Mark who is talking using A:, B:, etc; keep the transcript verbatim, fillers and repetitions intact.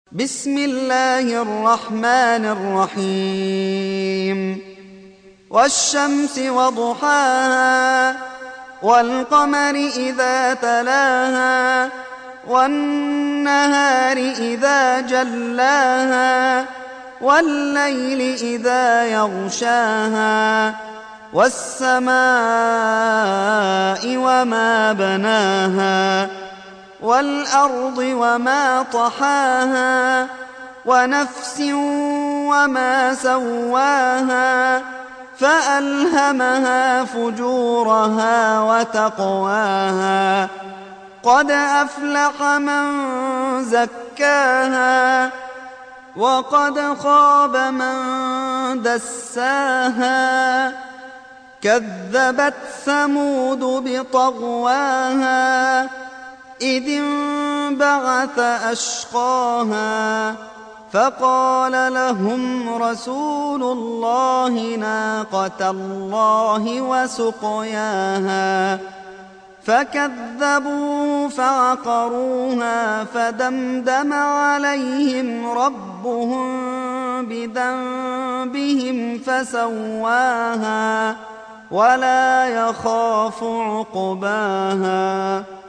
A: بسم الله الرحمن الرحيم والشمس وضحاها والقمر إذا تلاها والنهار إذا جلاها والليل إذا يغشاها والسماء وما بناها والأرض وما طحاها ونفس وما سواها فألهمها فجورها وتقواها قد أفلح من زكاها وقد خاب من دساها كذبت ثمود بطغواها إذ انبعث أشقاها فقال لهم رسول الله ناقة الله وسقياها فكذبوا فعقروها فدمدم عليهم ربهم بذنبهم فسواها ولا يخاف عقباها